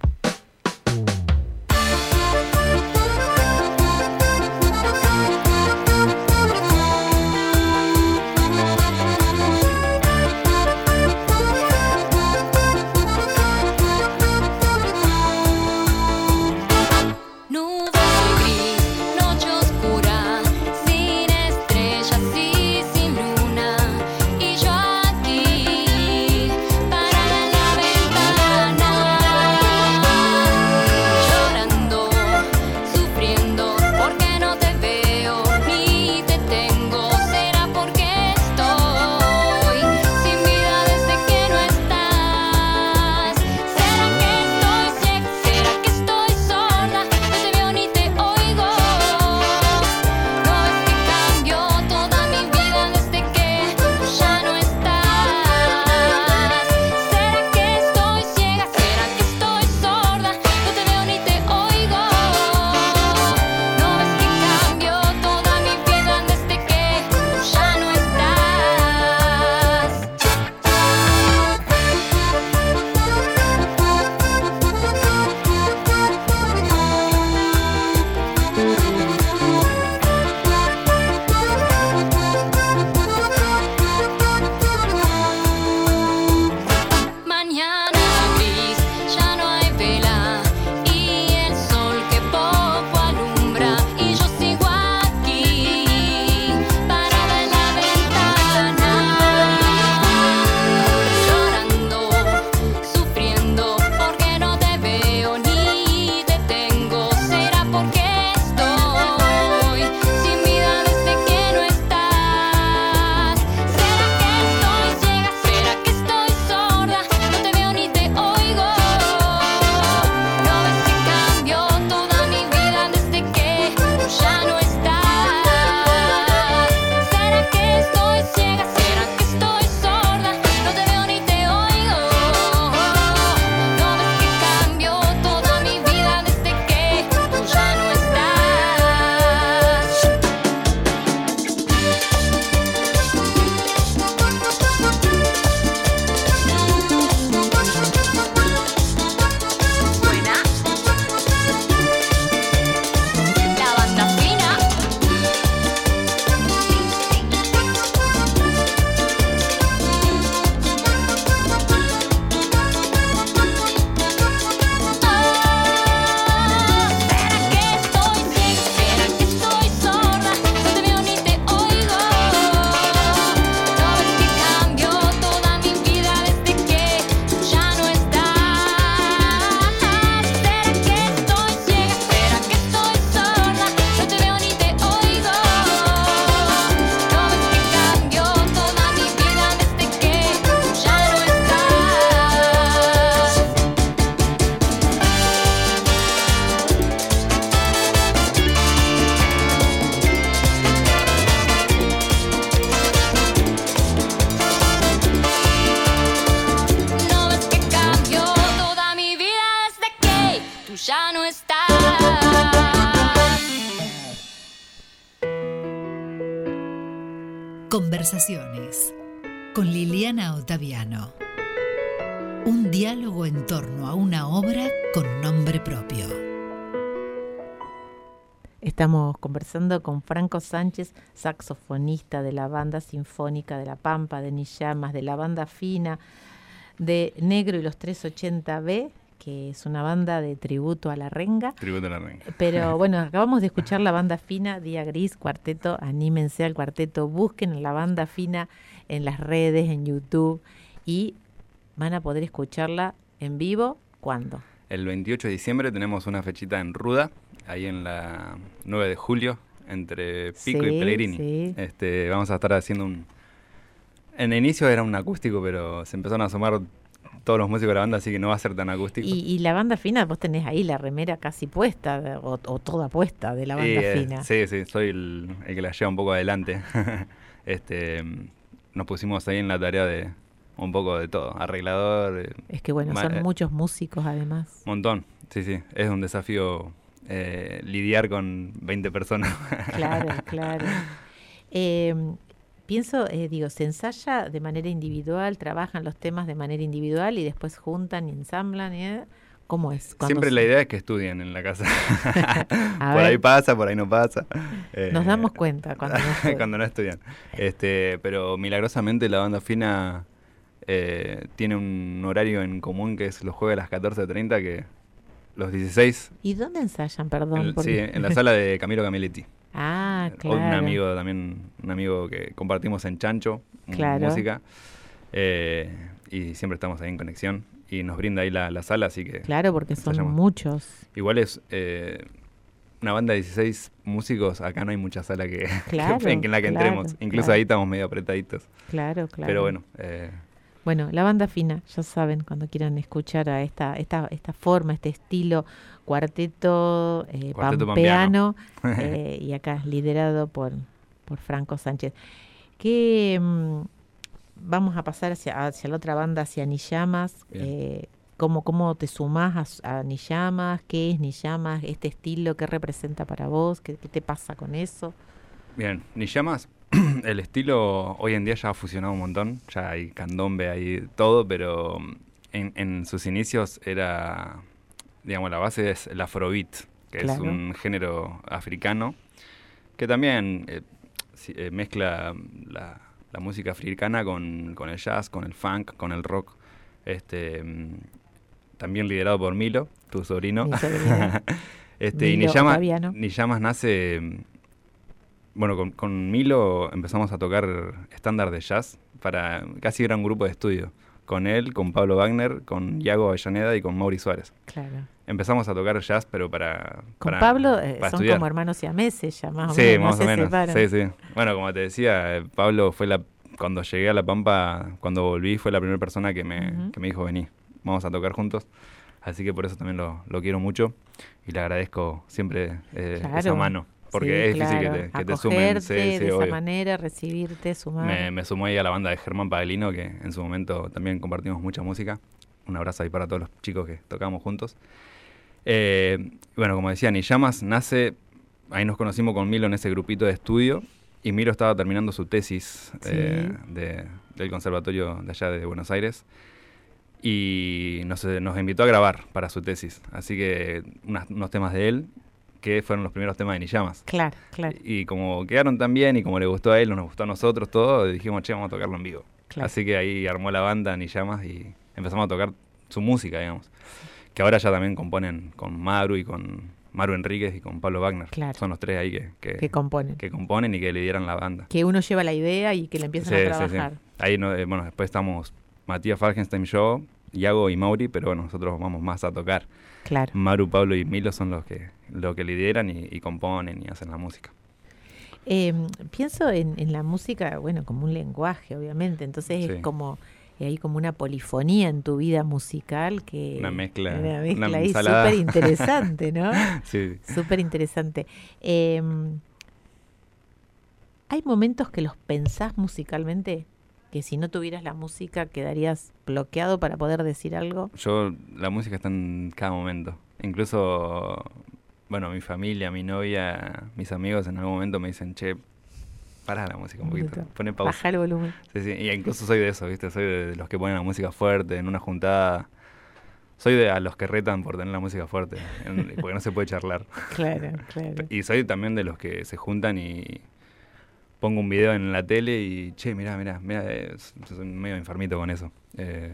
Conversaciones con Liliana Ottaviano. Un diálogo en torno a una obra con nombre propio. Estamos conversando con Franco Sánchez, saxofonista de la Banda Sinfónica de La Pampa, de Ni Llamas, de la Banda Fina, de Negro y los 380B, que es una banda de tributo a la renga. Tributo a la renga. Pero bueno, acabamos de escuchar la banda fina, Día Gris, cuarteto, anímense al cuarteto, busquen a la banda fina en las redes, en YouTube, y van a poder escucharla en vivo, ¿cuándo? El 28 de diciembre tenemos una fechita en Ruda, ahí en la 9 de julio, entre Pico y Pellegrini. Sí. Vamos a estar haciendo En el inicio era un acústico, pero se empezaron a asomar todos los músicos de la banda, así que no va a ser tan acústico. Y la banda fina, vos tenés ahí la remera casi puesta, o toda puesta de la banda fina. Sí, soy el que la lleva un poco adelante. Nos pusimos ahí en la tarea de un poco de todo, arreglador. Es que bueno, son muchos músicos además. Montón, sí, es un desafío lidiar con 20 personas. Claro. Pienso, se ensaya de manera individual, trabajan los temas de manera individual y después juntan y ensamblan. ¿Cómo es? Siempre la idea es que estudien en la casa. Por ahí pasa, por ahí no pasa. Nos damos cuenta cuando no estudian. Cuando no estudian. Pero milagrosamente la banda fina tiene un horario en común que es los jueves a las 14:30, que los 16... ¿Y dónde ensayan, perdón? Sí, en la sala de Camilo Camilletti. Ah, claro. Un amigo que compartimos en Chancho, música, y siempre estamos ahí en conexión, y nos brinda ahí la sala, así que... Claro, porque son muchos. Igual es una banda de 16 músicos, acá no hay mucha sala en la que entremos, incluso ahí estamos medio apretaditos. Claro. Pero bueno... Bueno, la banda fina, ya saben, cuando quieran escuchar a esta forma, este estilo cuarteto pampeano, y acá liderado por Franco Sánchez. Vamos a pasar hacia la otra banda, hacia Ni Llamas. ¿Cómo te sumás a Ni Llamas? ¿Qué es Ni Llamas? ¿Este estilo qué representa para vos? ¿Qué te pasa con eso? Bien, Ni Llamas, el estilo hoy en día ya ha fusionado un montón, ya hay candombe, hay todo, pero en sus inicios era, digamos, la base es el afrobeat, que es un género africano, que también mezcla la música africana con el jazz, con el funk, con el rock, también liderado por Milo, tu sobrino. Mi sobrino. Y Ni Llamas nace... Bueno, con Milo empezamos a tocar estándar de jazz, casi era un grupo de estudio, con él, con Pablo Wagner, con Iago Avellaneda y con Mauri Suárez. Claro. Empezamos a tocar jazz, pero para Pablo para son estudiar. Como hermanos siameses ya, más o menos. Sí, más o menos. Sí. Bueno, como te decía, Pablo fue cuando llegué a La Pampa, cuando volví, fue la primera persona que me dijo, vení, vamos a tocar juntos. Así que por eso también lo quiero mucho y le agradezco siempre esa mano. Porque es difícil que te sumen. De esa manera, recibirte, sumar. Me sumó ahí a la banda de Germán Pagelino, que en su momento también compartimos mucha música. Un abrazo ahí para todos los chicos que tocamos juntos. Bueno, como decía, Ni Llamas nace... Ahí nos conocimos con Milo en ese grupito de estudio. Y Milo estaba terminando su tesis del conservatorio de allá de Buenos Aires. Y nos invitó a grabar para su tesis. Así que unos temas de él, que fueron los primeros temas de Ni Llamas. Claro. Y como quedaron tan bien y como le gustó a él, nos gustó a nosotros todo, dijimos, vamos a tocarlo en vivo. Claro. Así que ahí armó la banda Ni Llamas y empezamos a tocar su música, digamos. Que ahora ya también componen con Maru y con Maru Enríquez y con Pablo Wagner. Claro. Son los tres ahí que componen. Que componen y que lideran la banda. Que uno lleva la idea y que la empiezan a trabajar. Sí. Ahí, después estamos Matías Falkenstein, yo, Iago y Mauri, pero bueno, nosotros vamos más a tocar. Claro. Maru, Pablo y Milo son los que lideran y componen y hacen la música. Pienso en la música, bueno, como un lenguaje, obviamente. Entonces es como hay como una polifonía en tu vida musical que una mezcla ahí súper interesante, ¿no? Sí. Súper interesante. ¿Hay momentos que los pensás musicalmente? Que si no tuvieras la música quedarías bloqueado para poder decir algo. La música está en cada momento. Incluso, bueno, mi familia, mi novia, mis amigos en algún momento me dicen, pará la música un poquito, poné pausa. Baja el volumen. Sí, y incluso soy de eso, ¿viste? Soy de los que ponen la música fuerte en una juntada. Soy de a los que retan por tener la música fuerte, porque no se puede charlar. Claro. Y soy también de los que se juntan y pongo un video en la tele y, mirá, soy medio enfermito con eso.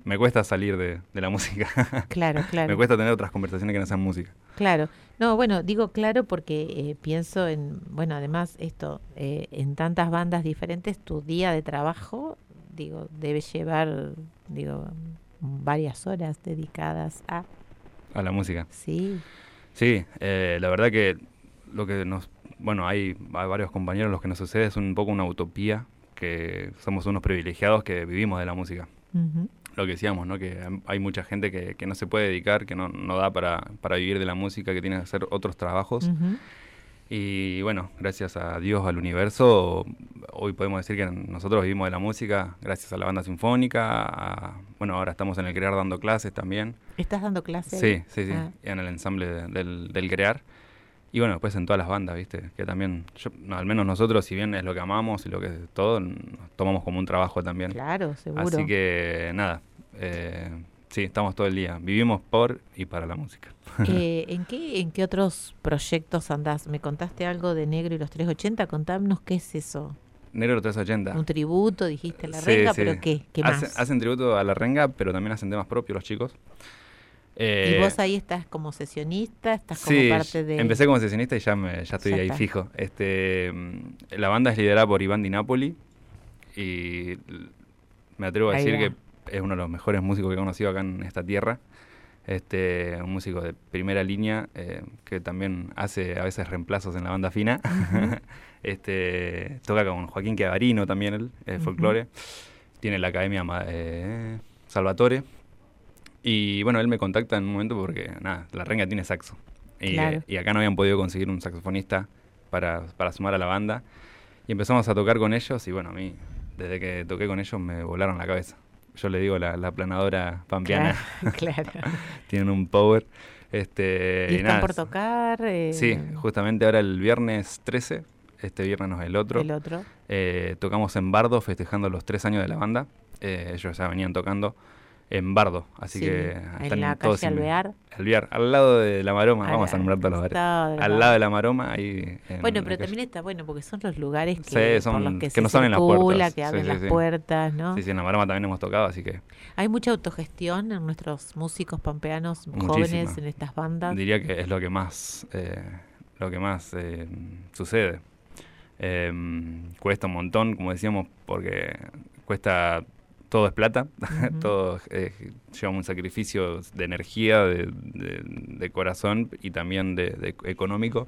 me cuesta salir de la música. Claro, claro. Me cuesta tener otras conversaciones que no sean música. Claro. No, bueno, digo claro porque pienso en, bueno, además esto, en tantas bandas diferentes, tu día de trabajo, digo, debe llevar, digo, varias horas dedicadas a... A la música. Sí. Sí, la verdad que lo que bueno, hay varios compañeros, lo que nos sucede es un poco una utopía, que somos unos privilegiados que vivimos de la música. Uh-huh. Lo que decíamos, ¿no? Que hay mucha gente que no se puede dedicar, que no da para vivir de la música, que tiene que hacer otros trabajos. Uh-huh. Y bueno, gracias a Dios, al universo, hoy podemos decir que nosotros vivimos de la música gracias a la banda sinfónica, bueno, ahora estamos en el CREAR dando clases también. ¿Estás dando clases? Sí, en el ensamble del CREAR. Y bueno, después en todas las bandas, ¿viste? Que también, al menos nosotros, si bien es lo que amamos y lo que es todo, nos tomamos como un trabajo también. Claro, seguro. Así que, nada, sí, estamos todo el día. Vivimos por y para la música. ¿En qué otros proyectos andás? Me contaste algo de Negro y los 380, contanos qué es eso. Negro 380. Un tributo, dijiste, a la renga, sí. pero ¿qué más? Hacen tributo a la renga, pero también hacen temas propios los chicos. ¿Y vos ahí estás como sesionista? ¿Estás como parte de...? Empecé como sesionista y ya estoy ahí fijo. La banda es liderada por Iván Di Napoli y me atrevo a decir que es uno de los mejores músicos que he conocido acá en esta tierra. Un músico de primera línea que también hace a veces reemplazos en la banda fina. Uh-huh. Toca con Joaquín Chiavarino también, él, folclore. Tiene la academia Salvatore. Y bueno, él me contacta en un momento porque, nada, la renga tiene saxo. Y acá no habían podido conseguir un saxofonista para sumar a la banda. Y empezamos a tocar con ellos y bueno, a mí, desde que toqué con ellos me volaron la cabeza. Yo le digo la planadora pampeana. Claro. Tienen un power. ¿Y están por tocar? Sí, justamente ahora el viernes 13, este viernes no es el otro. Tocamos en Bardo festejando los 3 años de la banda. Ellos ya venían tocando en Bardo, así que están en la calle Alvear. Al lado de la Maroma, vamos a nombrar todos los bares. Al lado de la Maroma, ahí. Bueno, pero también está bueno porque son los lugares que, son, por los que nos se abren las puertas. Que abren las puertas, ¿no? Sí, en la Maroma también hemos tocado, así que... ¿Hay mucha autogestión en nuestros músicos pampeanos jóvenes en estas bandas? Diría que es lo que más sucede. Cuesta un montón, como decíamos, porque cuesta... Todo es plata, uh-huh. Todo lleva un sacrificio de energía, de corazón y también de económico.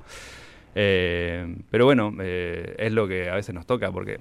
Pero bueno, es lo que a veces nos toca porque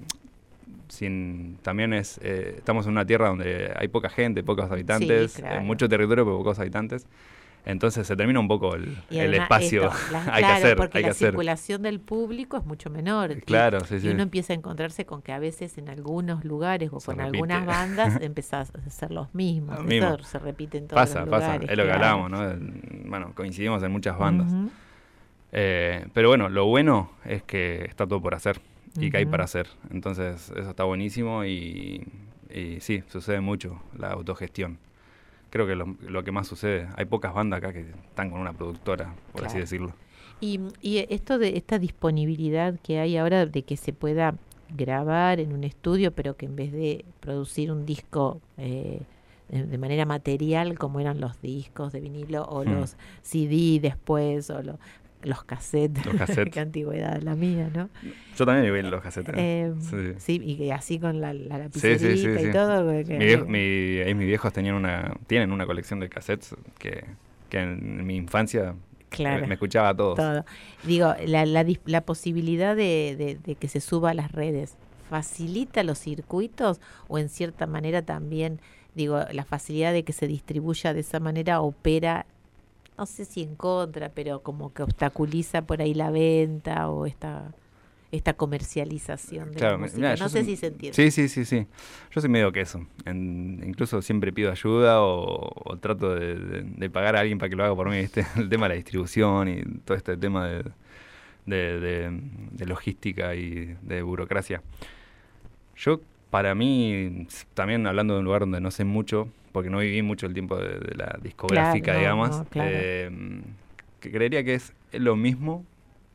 también estamos en una tierra donde hay poca gente, pocos habitantes, sí, claro. Mucho territorio pero pocos habitantes. Entonces se termina un poco el espacio. Hay que hacer. Porque la circulación del público es mucho menor. Claro, y uno empieza a encontrarse con que a veces en algunos lugares o con algunas bandas empezás a hacer los mismos. Eso se repite en todos los lugares. Pasa, es lo que hablábamos, ¿no? Bueno, coincidimos en muchas bandas. Uh-huh. Pero bueno, lo bueno es que está todo por hacer y que hay para hacer. Entonces eso está buenísimo y sí, sucede mucho la autogestión. Creo que lo que más sucede, hay pocas bandas acá que están con una productora, por así decirlo. Y esto de esta disponibilidad que hay ahora de que se pueda grabar en un estudio, pero que en vez de producir un disco de manera material, como eran los discos de vinilo o los CD después, o los cassettes. Qué antigüedad la mía, ¿no? Yo también vi los cassettes. Sí, y así con la lapicerita y todo. Mis viejos tienen una colección de cassettes que en mi infancia me escuchaba todo. Digo, la posibilidad de que se suba a las redes, ¿facilita los circuitos o en cierta manera también, digo, la facilidad de que se distribuya de esa manera opera, no sé si en contra, pero como que obstaculiza por ahí la venta o esta comercialización de la música? No sé si se entiende. Sí. Yo soy medio que eso. Incluso siempre pido ayuda o trato de pagar a alguien para que lo haga por mí, ¿viste? El tema de la distribución y todo este tema de logística y de burocracia. Para mí, también hablando de un lugar donde no sé mucho, porque no viví mucho el tiempo de la discográfica, digamos, que creería que es lo mismo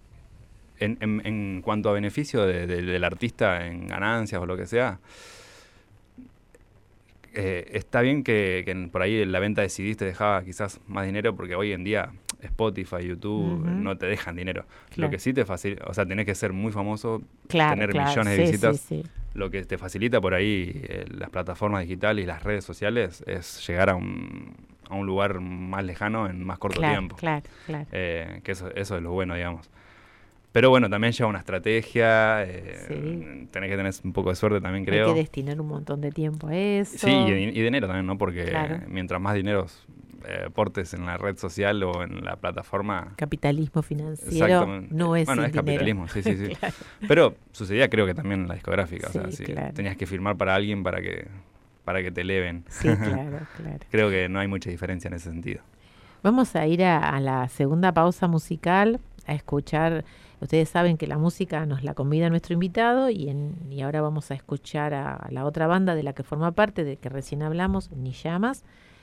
en cuanto a beneficio del artista en ganancias o lo que sea. está bien que por ahí la venta de CDs te dejaba quizás más dinero, porque hoy en día Spotify, YouTube no te dejan dinero. Claro. Lo que sí te facilita, o sea, tenés que ser muy famoso, Claro, tener claro, millones de visitas. sí. Lo que te facilita por ahí las plataformas digitales y las redes sociales es llegar a un lugar más lejano en más corto tiempo. Claro. Que eso es lo bueno, digamos. Pero bueno, también lleva una estrategia, tenés que tener un poco de suerte también, creo. Hay que destinar un montón de tiempo a eso. Sí, y dinero también, ¿no? Porque Claro. mientras más dinero aportes en la red social o en la plataforma... Capitalismo financiero Exactamente. no es Bueno, sin es capitalismo, dinero. sí. Claro. Pero sucedía creo que también en la discográfica, Sí, o sea, si claro. tenías que firmar para alguien para que te eleven. Sí, claro. Creo que no hay mucha diferencia en ese sentido. Vamos a ir a la segunda pausa musical, a escuchar. Ustedes saben que la música nos la convida nuestro invitado y ahora vamos a escuchar a la otra banda de la que forma parte, de que recién hablamos, Ni Llamas,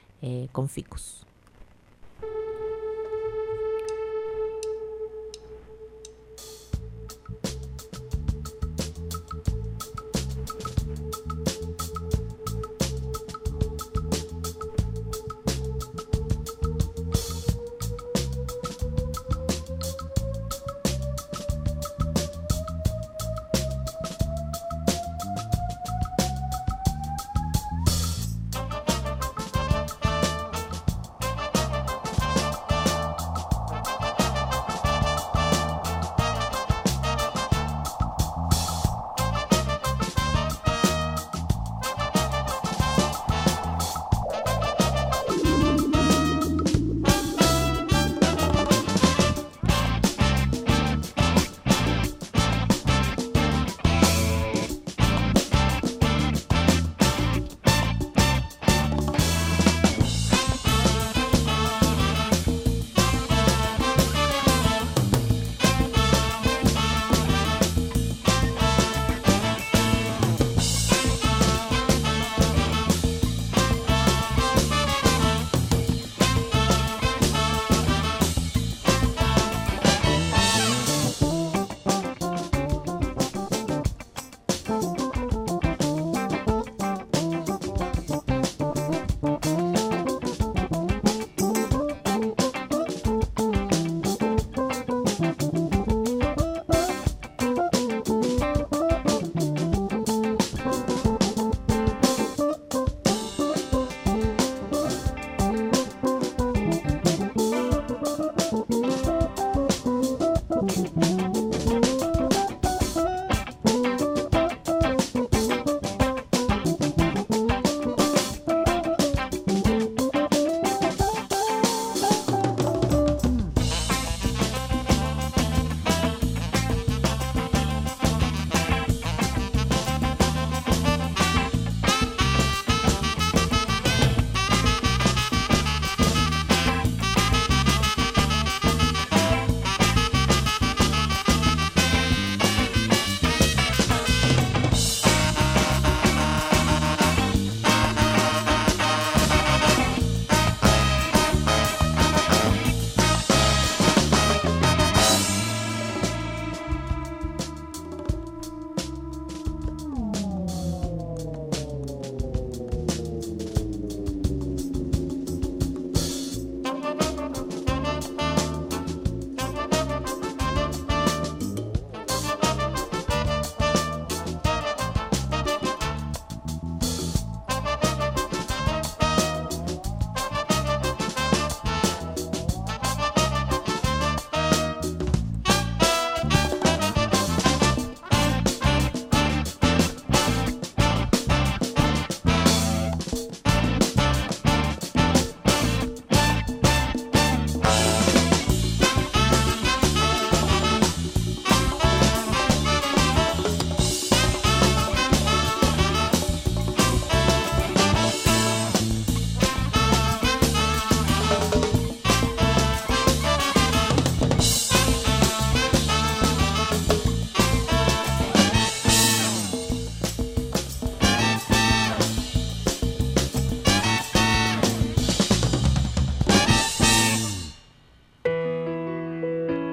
con Ficus.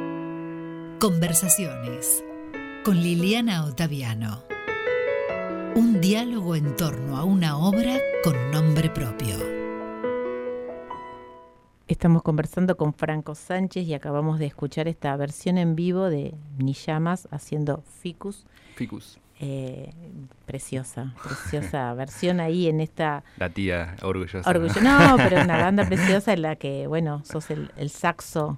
Conversaciones con Liliana Ottaviano. Un diálogo en torno a una obra con nombre propio. Estamos conversando con Franco Sánchez y acabamos de escuchar esta versión en vivo de Niyamas haciendo Ficus. Preciosa versión ahí en esta... La tía orgullosa. No, pero una banda preciosa en la que, bueno, sos el saxo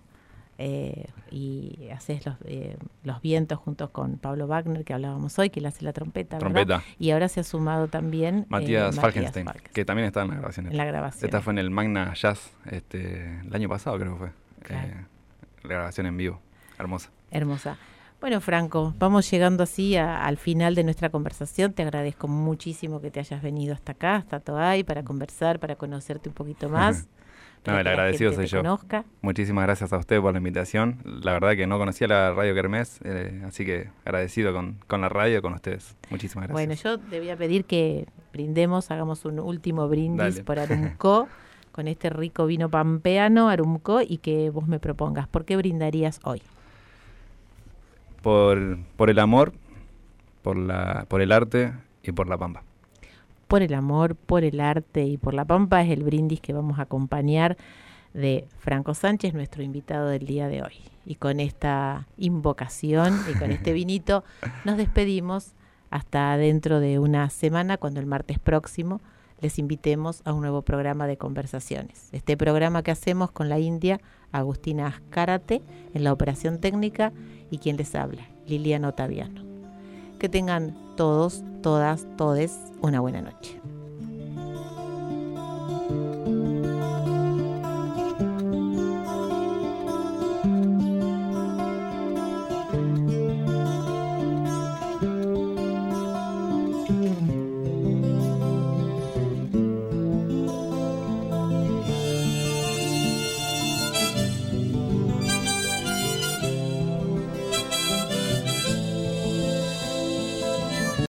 y haces los vientos juntos con Pablo Wagner, que hablábamos hoy, que él hace la trompeta, ¿verdad? Y ahora se ha sumado también Matías Falkenstein, que también está en la grabación. En la grabación. Esta fue en el Magna Jazz el año pasado, creo que fue. Claro. La grabación en vivo. Hermosa. Bueno, Franco, vamos llegando así al final de nuestra conversación. Te agradezco muchísimo que te hayas venido hasta acá, hasta Toay, para conversar, para conocerte un poquito más. No, el agradecido soy yo. Conozca. Muchísimas gracias a usted por la invitación. La verdad que no conocía la Radio Kermés, así que agradecido con la radio, con ustedes. Muchísimas gracias. Bueno, yo te voy a pedir que brindemos, hagamos un último brindis por Arumco, con este rico vino pampeano, Arumco, y que vos me propongas. ¿Por qué brindarías hoy? Por el amor, por el arte y por la pampa. Por el amor, por el arte y por la pampa es el brindis que vamos a acompañar de Franco Sánchez, nuestro invitado del día de hoy. Y con esta invocación y con este vinito nos despedimos hasta dentro de una semana, cuando el martes próximo les invitemos a un nuevo programa de conversaciones. Este programa que hacemos con la India, Agustina Azcárate, en la operación técnica, y quien les habla, Liliana Otaviano. Que tengan todos, todas, todes una buena noche.